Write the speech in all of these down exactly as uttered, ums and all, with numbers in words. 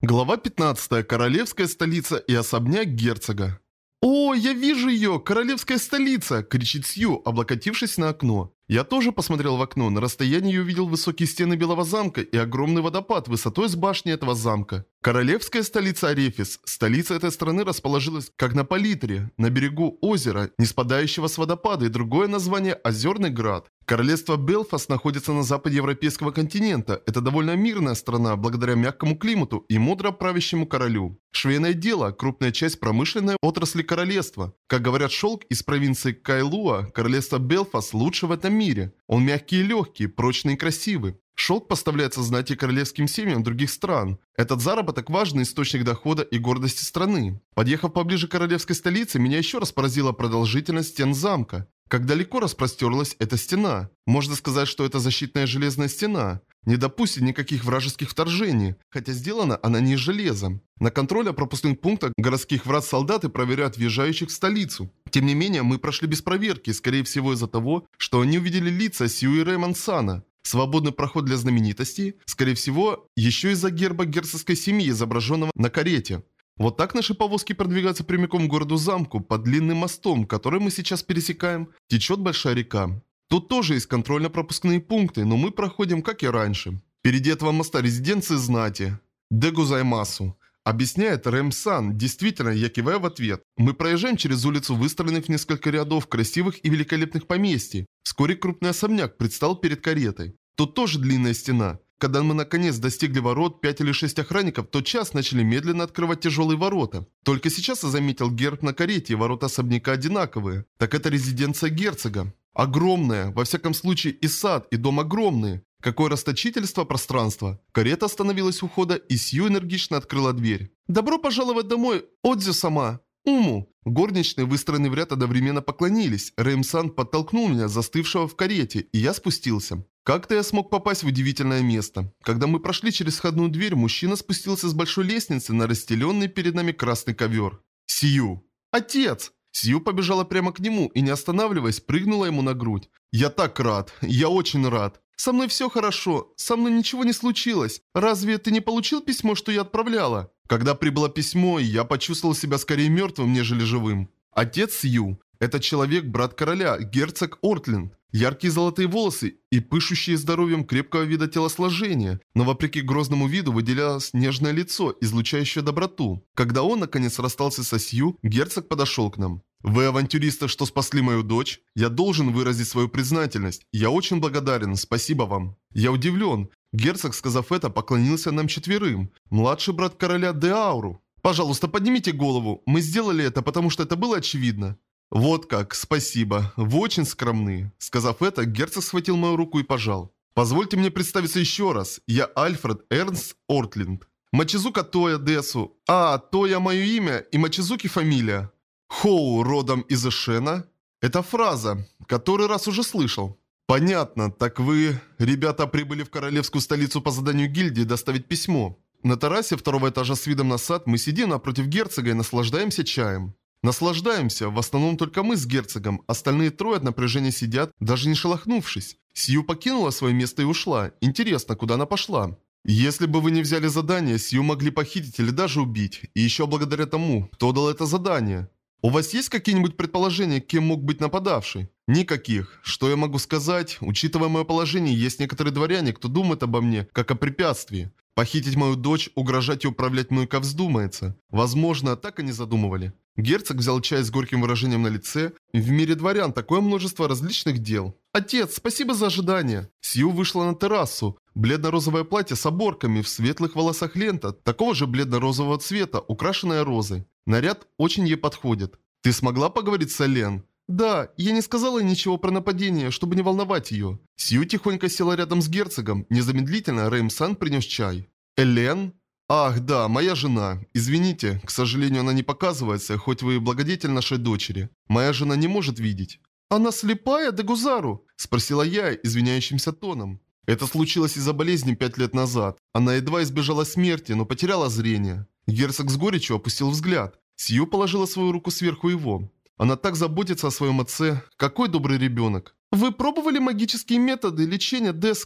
Глава пятнадцатая. Королевская столица и особняк герцога. «О, я вижу ее! Королевская столица!» – кричит Сью, облокотившись на окно. Я тоже посмотрел в окно. На расстоянии я увидел высокие стены Белого замка и огромный водопад высотой с башни этого замка. Королевская столица Арефис. Столица этой страны расположилась как на палитре, на берегу озера, не спадающего с водопада, и другое название – Озерный Град. Королевство Белфаст находится на западе европейского континента. Это довольно мирная страна, благодаря мягкому климату и мудро правящему королю. Швейное дело – крупная часть промышленной отрасли королевства. Как говорят шелк из провинции Кайлуа, королевство Белфаст лучше в этом мире. Он мягкий и легкий, прочный и красивый. Шелк поставляется знати королевским семьям других стран. Этот заработок – важный источник дохода и гордости страны. Подъехав поближе к королевской столице, меня еще раз поразила продолжительность стен замка. Как далеко распростерлась эта стена? Можно сказать, что это защитная железная стена. Не допустит никаких вражеских вторжений, хотя сделана она не из железа. На контрольно-пропускных пунктах городских врат солдаты проверяют въезжающих в столицу. Тем не менее, мы прошли без проверки, скорее всего из-за того, что они увидели лица Сью и Рэймон Сана. Свободный проход для знаменитостей, скорее всего, еще из-за герба герцогской семьи, изображенного на карете. Вот так наши повозки продвигаются прямиком к городу-замку, под длинным мостом, который мы сейчас пересекаем, течет большая река. Тут тоже есть контрольно-пропускные пункты, но мы проходим, как и раньше. Впереди этого моста резиденции знати. Дегузаймасу. Объясняет Рэм-сан. Действительно, я киваю в ответ. Мы проезжаем через улицу, выстроенных в несколько рядов красивых и великолепных поместий. Вскоре крупный особняк предстал перед каретой. Тут тоже длинная стена. Когда мы наконец достигли ворот, пять или шесть охранников тотчас начали медленно открывать тяжелые ворота. Только сейчас я заметил герб на карете, и ворота особняка одинаковые. Так это резиденция герцога. Огромная, во всяком случае и сад, и дом огромные. Какое расточительство пространства. Карета остановилась у входа, и Сью энергично открыла дверь. «Добро пожаловать домой, Одзю-сама!» «Уму!» Горничные, выстроенные в ряд, одновременно поклонились. Рэйм-сан подтолкнул меня, застывшего в карете, и я спустился. Как-то я смог попасть в удивительное место. Когда мы прошли через входную дверь, мужчина спустился с большой лестницы на расстеленный перед нами красный ковер. «Сью!» «Отец!» Сью побежала прямо к нему и, не останавливаясь, прыгнула ему на грудь. «Я так рад! Я очень рад! Со мной все хорошо! Со мной ничего не случилось! Разве ты не получил письмо, что я отправляла?» Когда прибыло письмо, я почувствовал себя скорее мертвым, нежели живым. Отец Сью. Этот человек, брат короля, герцог Ортленд. Яркие золотые волосы и пышущие здоровьем крепкого вида телосложения, но вопреки грозному виду выделялось нежное лицо, излучающее доброту. Когда он, наконец, расстался со Сью, герцог подошел к нам. «Вы авантюристы, что спасли мою дочь? Я должен выразить свою признательность. Я очень благодарен, спасибо вам». Я удивлен. Герцог, сказав это, поклонился нам четверым. Младший брат короля Деауру. «Пожалуйста, поднимите голову. Мы сделали это, потому что это было очевидно». «Вот как, спасибо. Вы очень скромны». Сказав это, герцог схватил мою руку и пожал. «Позвольте мне представиться еще раз. Я Альфред Эрнст Ортленд. Мачизука Тоя Десу. А, Тоя мое имя и Мачизуки фамилия. Хоу родом из Эшена». Это фраза, который раз уже слышал. «Понятно. Так вы, ребята, прибыли в королевскую столицу по заданию гильдии доставить письмо». На террасе второго этажа с видом на сад мы сидим напротив герцога и наслаждаемся чаем. Наслаждаемся, в основном только мы с герцогом, остальные трое от напряжения сидят, даже не шелохнувшись. Сью покинула свое место и ушла. Интересно, куда она пошла? Если бы вы не взяли задание, Сью могли похитить или даже убить. И еще благодаря тому, кто дал это задание. У вас есть какие-нибудь предположения, кем мог быть нападавший? Никаких. Что я могу сказать? Учитывая мое положение, есть некоторые дворяне, кто думает обо мне, как о препятствии. Похитить мою дочь, угрожать и управлять мной, как вздумается. Возможно, так и не задумывали. Герцог взял чай с горьким выражением на лице. В мире дворян такое множество различных дел. «Отец, спасибо за ожидание!» Сью вышла на террасу. Бледно-розовое платье с оборками, в светлых волосах лента, такого же бледно-розового цвета, украшенная розой. Наряд очень ей подходит. «Ты смогла поговорить с Элен?» «Да, я не сказала ничего про нападение, чтобы не волновать ее». Сью тихонько села рядом с герцогом. Незамедлительно Рэйм-сан принес чай. «Элен?» «Ах, да, моя жена. Извините, к сожалению, она не показывается, хоть вы и благодетель нашей дочери. Моя жена не может видеть». «Она слепая, Дегузару?» – спросила я извиняющимся тоном. Это случилось из-за болезни пять лет назад. Она едва избежала смерти, но потеряла зрение. Герцог с горечью опустил взгляд. Сью положила свою руку сверху его. Она так заботится о своем отце. Какой добрый ребенок. «Вы пробовали магические методы лечения, Деска?»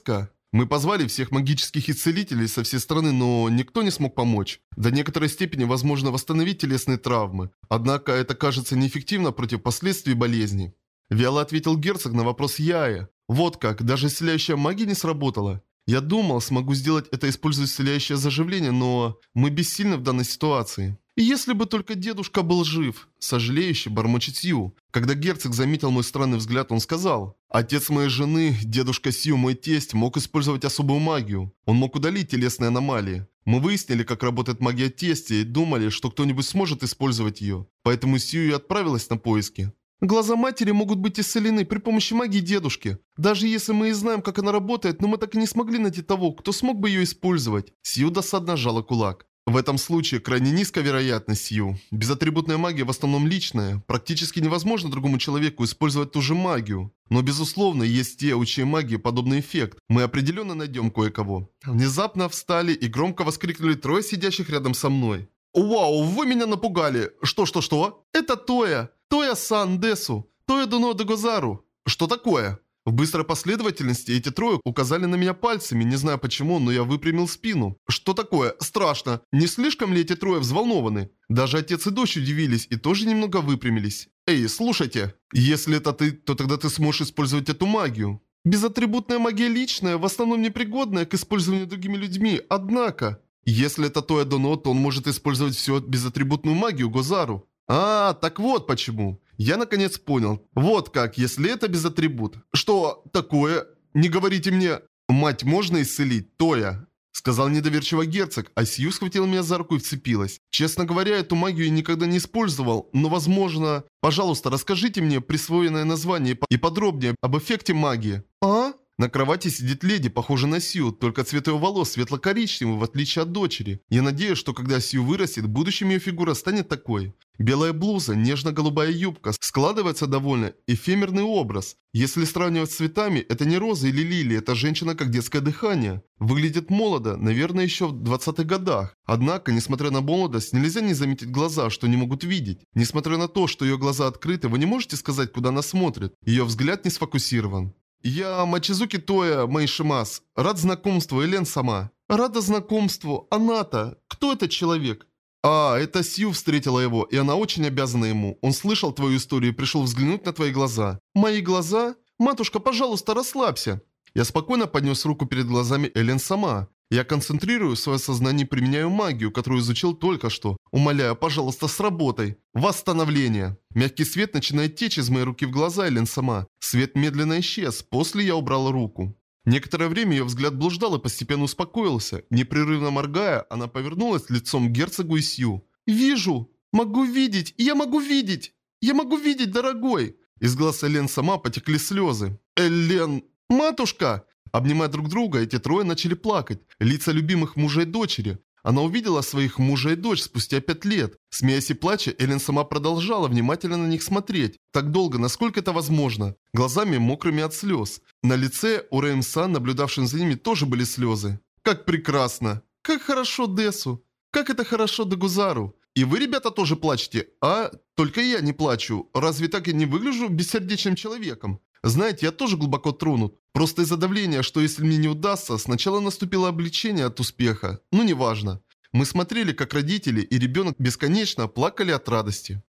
Мы позвали всех магических исцелителей со всей страны, но никто не смог помочь. До некоторой степени возможно восстановить телесные травмы. Однако это кажется неэффективно против последствий болезни. Вяло ответил герцог на вопрос Яи. Вот как, даже исцеляющая магия не сработала. Я думал, смогу сделать это, используя исцеляющее заживление, но мы бессильны в данной ситуации. И если бы только дедушка был жив, сожалеюще бормочет Сью. Когда герцог заметил мой странный взгляд, он сказал: отец моей жены, дедушка Сью, мой тесть, мог использовать особую магию. Он мог удалить телесные аномалии. Мы выяснили, как работает магия тестя и думали, что кто-нибудь сможет использовать ее. Поэтому Сью и отправилась на поиски. Глаза матери могут быть исцелены при помощи магии дедушки. Даже если мы и знаем, как она работает, но мы так и не смогли найти того, кто смог бы ее использовать. Сью досадно сжала кулак. В этом случае крайне низкая вероятность, Сью. Безатрибутная магия в основном личная. Практически невозможно другому человеку использовать ту же магию. Но безусловно, есть те, у чьей магии подобный эффект. Мы определенно найдем кое-кого. Внезапно встали и громко воскликнули трое сидящих рядом со мной. Вау, вы меня напугали. Что-что-что? Это Тоя. Тоя-сан Десу. Тоя Дуно Дегозару. Что такое? В быстрой последовательности эти трое указали на меня пальцами, не знаю почему, но я выпрямил спину. Что такое? Страшно. Не слишком ли эти трое взволнованы? Даже отец и дочь удивились и тоже немного выпрямились. Эй, слушайте. Если это ты, то тогда ты сможешь использовать эту магию. Безатрибутная магия личная, в основном непригодная к использованию другими людьми, однако... Если это Тоя Доно, то он может использовать всю безатрибутную магию Гозару. А, так вот почему. Я наконец понял. Вот как, если это безатрибут. Что такое? Не говорите мне... Мать можно исцелить, Тоя? Сказал недоверчиво герцог, а Сью схватила меня за руку и вцепилась. Честно говоря, эту магию я никогда не использовал, но возможно... Пожалуйста, расскажите мне присвоенное название и подробнее об эффекте магии. А? На кровати сидит леди, похожая на Сью, только цвет ее волос светло-коричневый, в отличие от дочери. Я надеюсь, что когда Сью вырастет, в будущем ее фигура станет такой. Белая блуза, нежно-голубая юбка, складывается довольно эфемерный образ. Если сравнивать с цветами, это не роза или лилия, это женщина как детское дыхание. Выглядит молодо, наверное, еще в двадцатых годах. Однако, несмотря на молодость, нельзя не заметить глаза, что не могут видеть. Несмотря на то, что ее глаза открыты, вы не можете сказать, куда она смотрит. Ее взгляд не сфокусирован. «Я Мачизуки Тоя Мэйшимас. Рад знакомству, Элен сама». «Рада знакомству. Она-то. Кто этот человек?» «А, это Сью встретила его, и она очень обязана ему. Он слышал твою историю и пришел взглянуть на твои глаза». «Мои глаза? Матушка, пожалуйста, расслабься». Я спокойно поднес руку перед глазами Элен сама. Я концентрирую свое сознание и применяю магию, которую изучил только что. Умоляю, пожалуйста, сработай. Восстановление. Мягкий свет начинает течь из моей руки в глаза Элен сама. Свет медленно исчез, после я убрал руку. Некоторое время ее взгляд блуждал и постепенно успокоился. Непрерывно моргая, она повернулась лицом к герцогу и Сью. «Вижу! Могу видеть! Я могу видеть! Я могу видеть, дорогой!» Из глаз Элен сама потекли слезы. «Элен... Матушка!» Обнимая друг друга, эти трое начали плакать. Лица любимых мужа и дочери. Она увидела своих мужа и дочь спустя пять лет. Смеясь и плача, Элен сама продолжала внимательно на них смотреть. Так долго, насколько это возможно. Глазами мокрыми от слез. На лице у Рэйм-сан, наблюдавшим за ними, тоже были слезы. «Как прекрасно! Как хорошо Десу! Как это хорошо Дегузару! И вы, ребята, тоже плачете? А? Только я не плачу. Разве так я не выгляжу бессердечным человеком? Знаете, я тоже глубоко тронут. Просто из-за давления, что если мне не удастся, сначала наступило облегчение от успеха. Ну, неважно. Мы смотрели, как родители и ребенок бесконечно плакали от радости.